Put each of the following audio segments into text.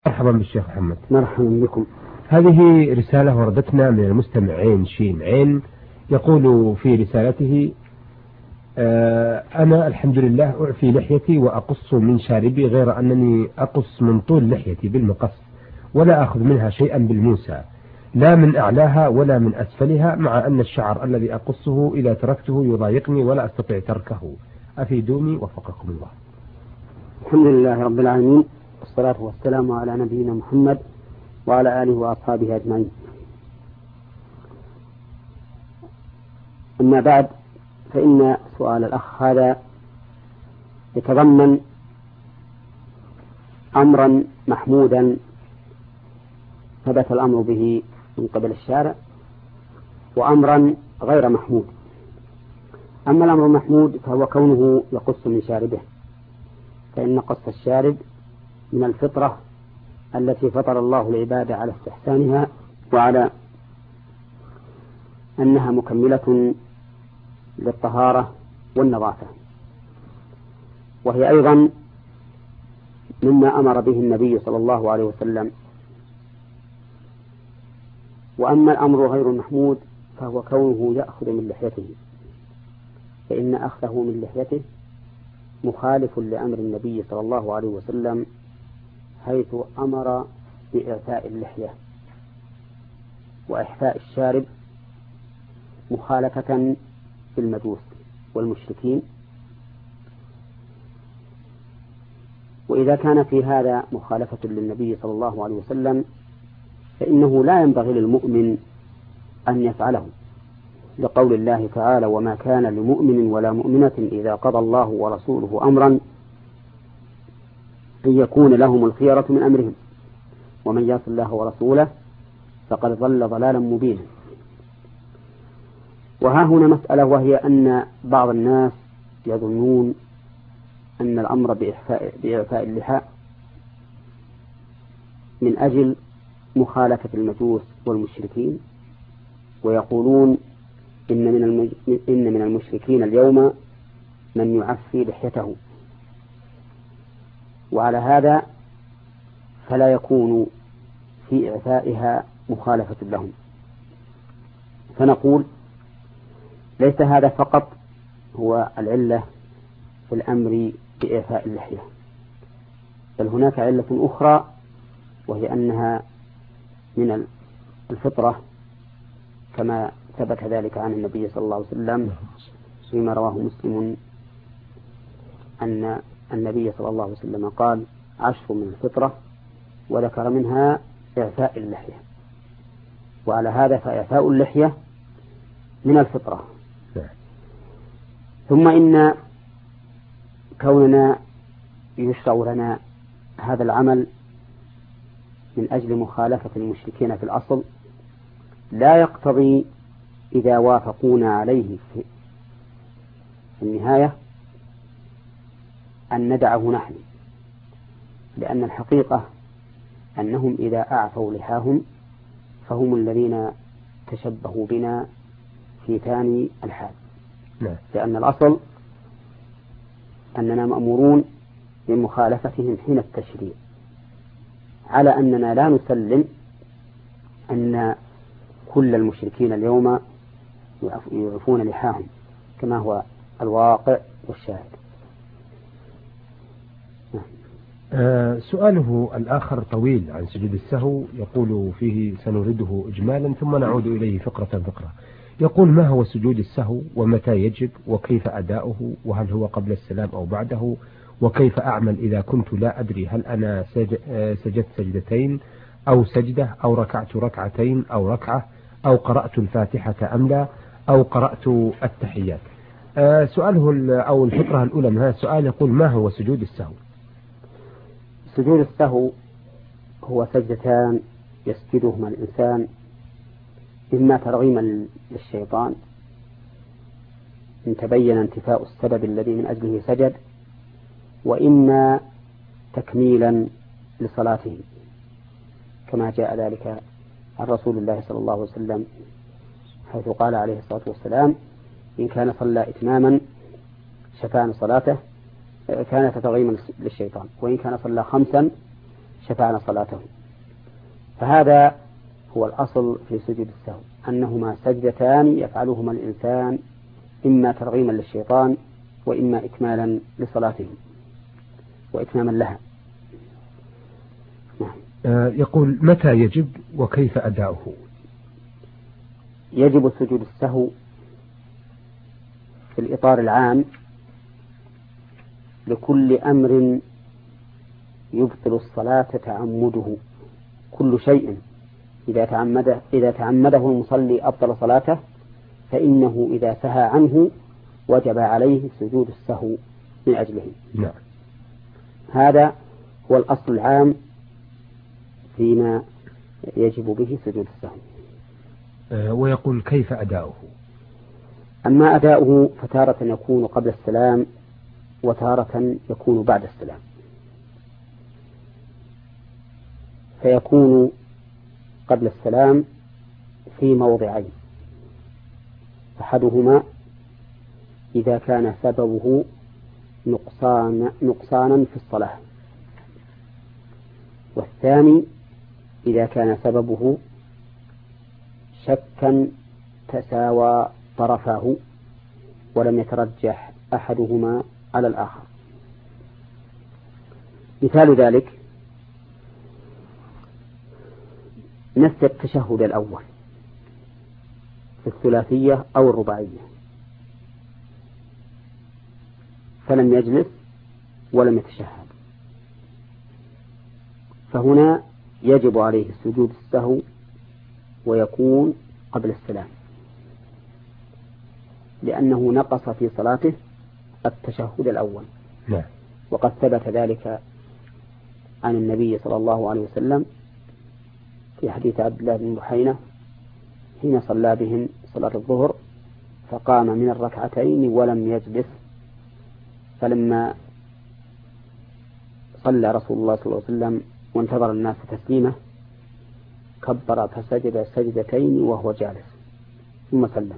مرحبا بالشيخ محمد. مرحبا بكم. هذه رسالة وردتنا من المستمع عين شين عين، يقول في رسالته: أنا الحمد لله أعفي لحيتي وأقص من شاربي، غير أنني أقص من طول لحيتي بالمقص ولا أخذ منها شيئا بالموسى، لا من أعلاها ولا من أسفلها، مع أن الشعر الذي أقصه إذا تركته يضايقني ولا أستطيع تركه، أفيدوني وفقكم الله. الحمد لله رب العالمين، والصلاة والسلام على نبينا محمد وعلى آله وأصحابه أجمعين. أما بعد، فإن سؤال الأخ هذا يتضمن أمرا محمودا ثبت الأمر به من قبل الشارع، وأمرا غير محمود. أما الأمر المحمود فهو كونه يقص من شاربه، فإن قص الشارب من الفطرة التي فطر الله العباد على استحسانها، وعلى أنها مكملة للطهارة والنظافة، وهي أيضا مما أمر به النبي صلى الله عليه وسلم. وأما الأمر غير المحمود فهو كونه يأخذ من لحيته، فإن أخذه من لحيته مخالف لأمر النبي صلى الله عليه وسلم، حيث أمر بإعفاء اللحية وإحفاء الشارب مخالفة بالمجوس والمشركين. وإذا كان في هذا مخالفة للنبي صلى الله عليه وسلم، فإنه لا ينبغي للمؤمن أن يفعله، لقول الله تعالى: وما كان لمؤمن ولا مؤمنة إذا قضى الله ورسوله أمرا أن يكون لهم الخيرة من أمرهم ومن يعص الله ورسوله فقد ضل ضلالا مبينا. وها هنا مسألة، وهي أن بعض الناس يظنون أن الأمر بإعفاء اللحى من أجل مخالفة المجوس والمشركين، ويقولون إن من المشركين اليوم من يعفي لحيته، وعلى هذا فلا يكون في إعفائها مخالفة لهم. فنقول: ليس هذا فقط هو العلة في الأمر بإعفاء اللحية، بل هناك علة أخرى، وهي أنها من الفطرة، كما ثبت ذلك عن النبي صلى الله عليه وسلم فيما رواه مسلم أن النبي صلى الله عليه وسلم قال: 10 من الفطرة، وذكر منها إعفاء اللحية. وعلى هذا فإعفاء اللحية من الفطرة. ثم إن كوننا يشرع لنا هذا العمل من أجل مخالفة المشركين في الأصل لا يقتضي إذا وافقونا عليه في النهاية أن ندعه نحن، لأن الحقيقة أنهم إذا أعفوا لحاهم فهم الذين تشبهوا بنا في ثاني الحال، لأن الأصل أننا مأمورون بمخالفتهم حين التشريع، على أننا لا نسلم أن كل المشركين اليوم يعفون لحاهم كما هو الواقع والشاهد. سؤاله الآخر طويل عن سجود السهو، يقول فيه: سنرده إجمالا ثم نعود إليه فقرة فقرة. يقول: ما هو سجود السهو ومتى يجب وكيف أداؤه، وهل هو قبل السلام أو بعده، وكيف أعمل إذا كنت لا أدري هل أنا سجدت سجدتين أو سجدة أو ركعت ركعتين أو ركعة أو قرأت الفاتحة أم لا أو قرأت التحيات. سؤاله أو الفقرة الأولى من هذا السؤال يقول: ما هو سجود السهو؟ سجود السهو هو سجدتان يسجدهما الإنسان، إما ترغيما للشيطان إن تبين انتفاء السبب الذي من أجله سجد، وإما تكميلا لصلاته، كما جاء ذلك عن رسول الله صلى الله عليه وسلم، حيث قال عليه الصلاة والسلام: إن كان صلى إتماما شفان صلاته كانت ترغيما للشيطان، وإن كان صلى 5 شفعنا صلاته. فهذا هو الأصل في سجود السهو، أنهما سجدتان يفعلهما الإنسان إما ترغيما للشيطان وإما إكمالا لصلاته وإتماما لها. يقول متى يجب وكيف أداؤه؟ يجب سجود السهو في الإطار العام لكل أمر يبطل الصلاة تعمده. كل شيء إذا تعمده المصلي أبطل صلاته، فإنه إذا سهى عنه وجب عليه سجود السهو من أجله. نعم. هذا هو الأصل العام فيما يجب به سجود السهو. ويقول كيف أداؤه؟ أما أداؤه فتارة يكون قبل السلام وتارة يكون بعد السلام. فيكون قبل السلام في موضعين: أحدهما إذا كان سببه نقصانا في الصلاة، والثاني إذا كان سببه شكا تساوى طرفاه ولم يترجح أحدهما على الآخر. مثال ذلك نسي التشهد الأول في الثلاثية أو الرباعية فلم يجلس ولم يتشهد، فهنا يجب عليه سجود السهو ويكون قبل السلام، لأنه نقص في صلاته التشهد الأول. نعم. وقد ثبت ذلك عن النبي صلى الله عليه وسلم في حديث عبد الله بن بحينة حين صلى بهم صلاة الظهر فقام من الركعتين ولم يجلس، فلما صلى رسول الله صلى الله عليه وسلم وانتظر الناس تسليمه كبر فسجد سجدتين وهو جالس ثم سلم.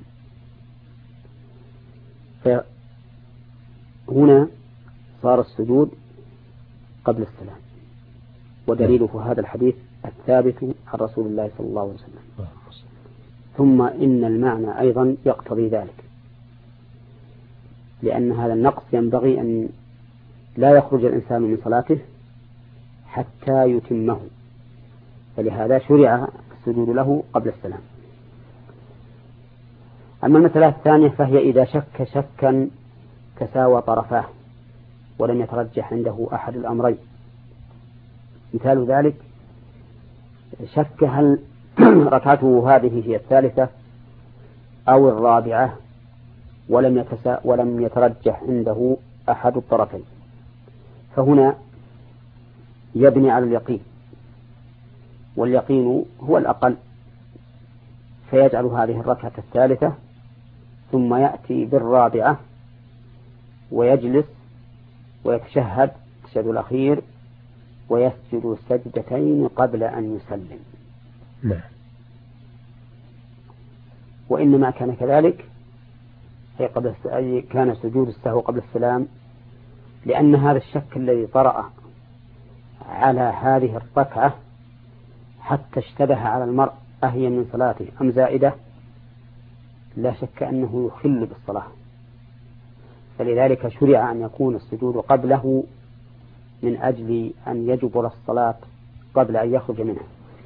فهنا صار السجود قبل السلام، ودليله هذا الحديث الثابت عن رسول الله صلى الله عليه وسلم. ثم إن المعنى أيضا يقتضي ذلك، لأن هذا النقص ينبغي أن لا يخرج الإنسان من صلاته حتى يتمه، فلهذا شرع السجود له قبل السلام. أما المسألة الثانية فهي إذا شك شكا تساوى طرفاه ولم يترجح عنده أحد الأمرين. مثال ذلك شك هل ركعته هذه هي الثالثة أو الرابعة ولم يترجح عنده أحد الطرفين، فهنا يبني على اليقين، واليقين هو الأقل، فيجعل هذه الركعة الثالثة ثم يأتي بالرابعة ويجلس ويتشهد التشهد الأخير ويسجد سجدتين قبل أن يسلم. نعم. وإنما كان كذلك أي كان سجود السهو قبل السلام، لأن هذا الشك الذي طرأ على هذه الركعة حتى اشتبه على المرء أهي من صلاته أم زائدة، لا شك أنه يخل بالصلاة، فلذلك شرع أن يكون السجود قبله من أجل أن يجبر الصلاة قبل أن يخرج منها.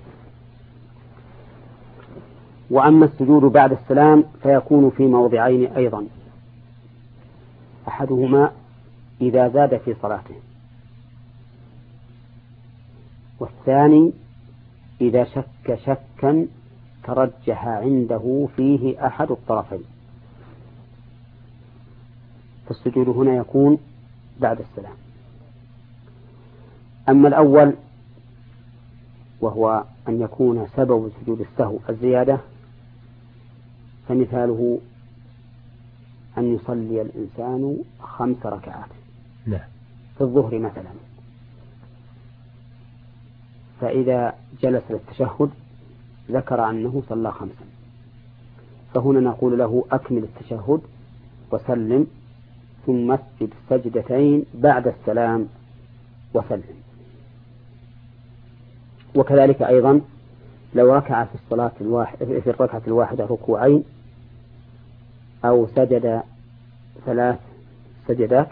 وأما السجود بعد السلام فيكون في موضعين أيضا: أحدهما إذا زاد في صلاته، والثاني إذا شك شكا ترجح عنده فيه أحد الطرفين، فالسجود هنا يكون بعد السلام. أما الأول وهو أن يكون سبب سجود السهو الزيادة، فمثاله أن يصلي الإنسان 5 ركعات في الظهر مثلا، فإذا جلس للتشهد ذكر أنه صلى 5، فهنا نقول له أكمل التشهد وسلم ثم اسجد سجدتين بعد السلام وسلم. وكذلك أيضا لو ركع في في الركعة الواحدة ركوعين أو سجد 3 سجدات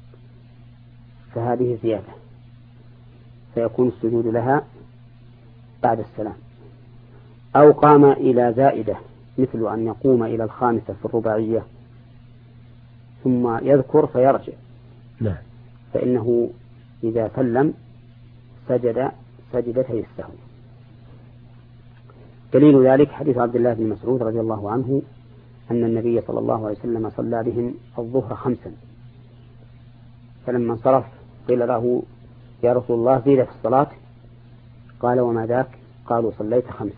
فهذه زيادة، فيكون السجود لها بعد السلام. أو قام إلى زائدة مثل أن يقوم إلى 5 في الرباعية ثم يذكر فيرجع، فإنه إذا سلم سجد سجدتي السهو. دليل ذلك حديث عبد الله بن مسعود رضي الله عنه أن النبي صلى الله عليه وسلم صلى بهم الظهر 5، فلما انصرف قيل له يا رسول الله زيد في الصلاة، قال وما ذاك؟ قالوا صليت 5.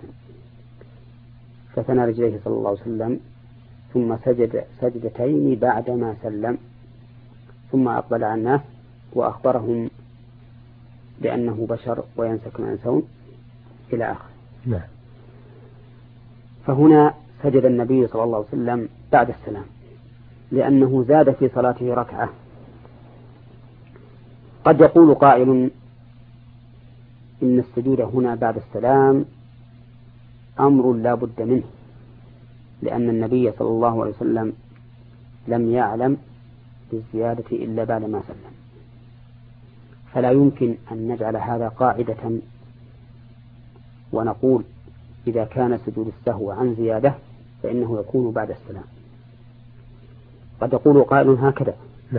فثنى رجليه صلى الله عليه وسلم ثم سجد سجدتين بعدما سلم، ثم أقبل على الناس وأخبرهم بأنه بشر وينسى كما ينسون إلى آخر. فهنا سجد النبي صلى الله عليه وسلم بعد السلام لأنه زاد في صلاته ركعة. قد يقول قائل إن السجود هنا بعد السلام أمر لا بد منه، لأن النبي صلى الله عليه وسلم لم يعلم بالزيادة إلا بعد ما سلم، فلا يمكن أن نجعل هذا قاعدة ونقول إذا كان سجود السهو عن زيادة فإنه يكون بعد السلام. قد يقول قائل هكذا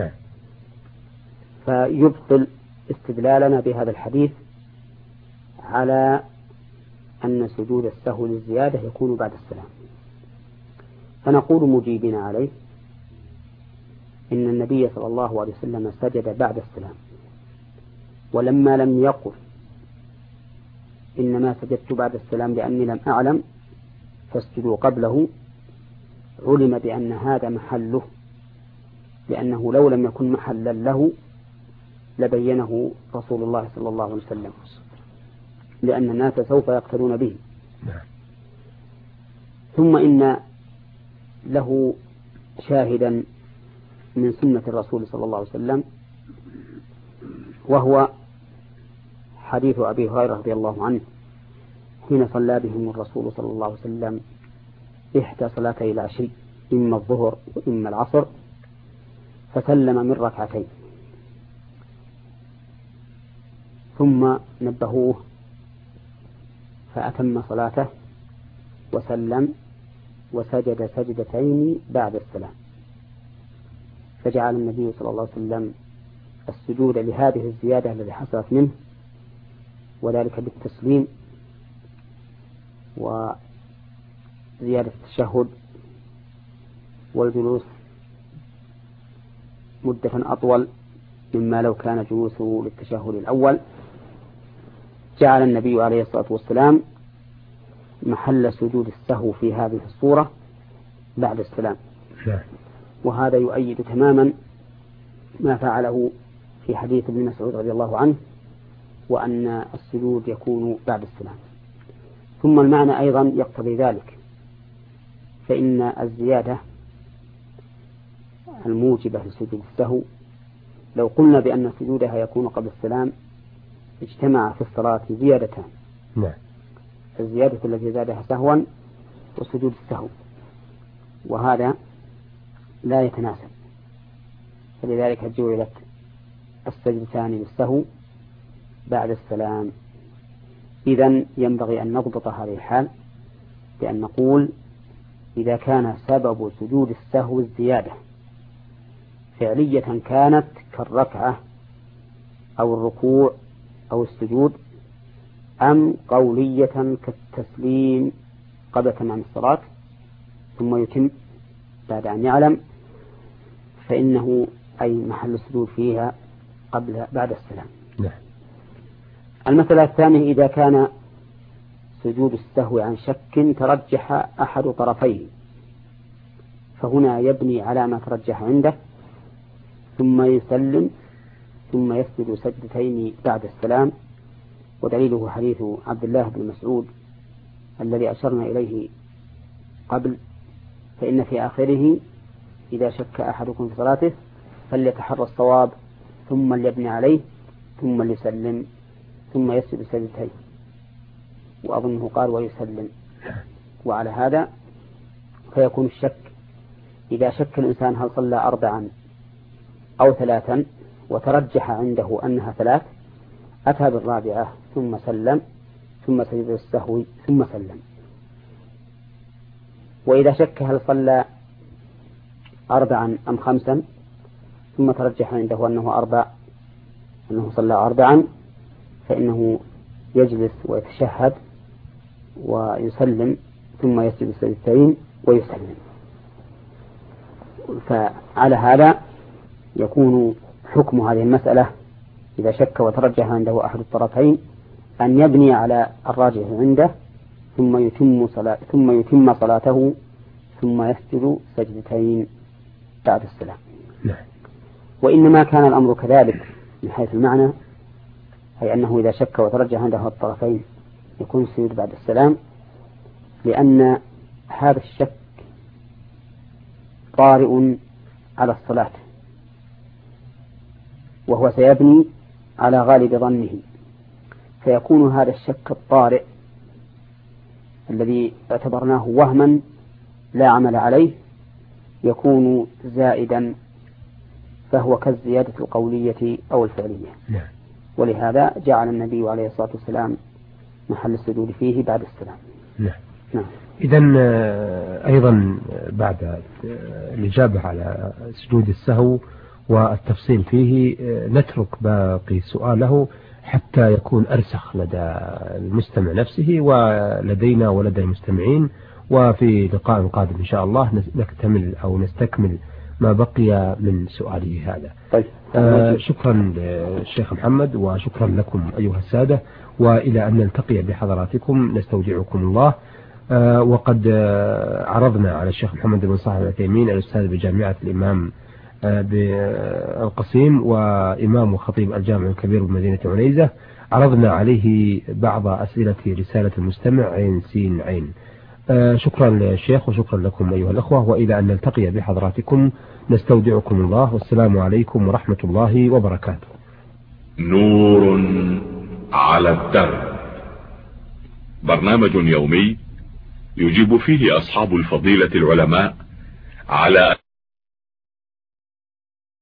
فيبطل استدلالنا بهذا الحديث على أن سجود السهو للزيادة يكون بعد السلام، فنقول مجيبين عليه إن النبي صلى الله عليه وسلم سجد بعد السلام، ولما لم يقل إنما سجدت بعد السلام لأني لم أعلم فاسجدوا قبله، علم بأن هذا محله، لأنه لو لم يكن محلا له لبينه رسول الله صلى الله عليه وسلم، لأن الناس سوف يقتدون به. ثم إن له شاهدا من سنة الرسول صلى الله عليه وسلم، وهو حديث أبي هريرة رضي الله عنه حين صلى بهم الرسول صلى الله عليه وسلم إحدى صلاتي العشي إما الظهر وإما العصر، فسلم من ركعتين ثم نبهوه فأتم صلاته وسلم وسجد سجدتين بعد السلام، فجعل النبي صلى الله عليه وسلم السجود لهذه الزيادة التي حصلت منه وذلك بالتسليم وزيادة التشهد والجلوس مدة أطول مما لو كان جلوسه للتشهد الأول، جعل النبي عليه الصلاة والسلام محل سجود السهو في هذه الصورة بعد السلام. وهذا يؤيد تماما ما فعله في حديث ابن مسعود رضي الله عنه، وأن السجود يكون بعد السلام. ثم المعنى أيضا يقتضي ذلك، فإن الزيادة الموجبة لسجود السهو لو قلنا بأن سجودها يكون قبل السلام اجتمع في الصلاة زيادتان، الزيادة التي زادها سهوا وسجود السهو، وهذا لا يتناسب، فلذلك جعلت السجدتان للسهو بعد السلام. إذن ينبغي أن نضبط هذه الحال بأن نقول إذا كان سبب سجود السهو الزيادة فعلية كانت كالركعة أو الركوع أو السجود، أم قولية كالتسليم قبل تمام الصلاة ثم يتم بعد أن يعلم، فإنه أي محل السجود فيها بعد السلام. المسألة الثانية إذا كان سجود السهو عن شك ترجح أحد طرفيه، فهنا يبني على ما ترجح عنده ثم يسلم ثم يسجد سجدتين بعد السلام، ودليله حديث عبد الله بن مسعود الذي أشرنا إليه قبل، فإن في آخره إذا شك أحدكم في صلاته فليتحرى الصواب ثم ليبني عليه ثم ليسلم ثم يسجد سجدتين. وأظنه قال ويسلم. وعلى هذا فيكون الشك إذا شك الإنسان هل صلى 4 أو 3 وترجح عنده أنها 3 أتى بالرابعة ثم سلم ثم سجد السهو ثم سلم. وإذا شك هل صلى 4 أم 5 ثم ترجح عنده أنه صلى 4 فإنه يجلس ويتشهد ويسلم ثم يسجد السجدتين ويسلم. فعلى هذا يكون حكم هذه المسألة إذا شك وترجح عنده أحد الطرفين أن يبني على الراجح عنده ثم يتم صلاته ثم يسجد سجدتين بعد السلام. وإنما كان الأمر كذلك من حيث المعنى، أي أنه إذا شك وترجح عنده الطرفين يكون السجود بعد السلام، لأن هذا الشك طارئ على الصلاة وهو سيبني على غالب ظنه، فيكون هذا الشك الطارئ الذي اعتبرناه وهما لا عمل عليه يكون زائدا، فهو كالزيادة القولية أو الفعلية. ولهذا جعل النبي عليه الصلاة والسلام محل السجود فيه بعد السلام. إذن أيضا بعد الإجابة على سجود السهو والتفصيل فيه نترك باقي سؤاله حتى يكون أرسخ لدى المستمع نفسه ولدينا ولدى المستمعين، وفي لقاء قادم إن شاء الله نكتمل أو نستكمل ما بقي من سؤاله هذا. طيب. شكرا للشيخ محمد وشكرا لكم أيها السادة، وإلى أن نلتقي بحضراتكم نستودعكم الله. وقد عرضنا على الشيخ محمد بن صالح العثيمين الأستاذ بجامعة الإمام بالقصيم وإمام وخطيب الجامع الكبير بمدينة عنيزة، عرضنا عليه بعض أسئلة رسالة المستمع عين سين عين. شكرا للشيخ وشكرا لكم أيها الأخوة، وإلى أن نلتقي بحضراتكم نستودعكم الله، والسلام عليكم ورحمة الله وبركاته. نور على الدرب، برنامج يومي يجيب فيه أصحاب الفضيلة العلماء على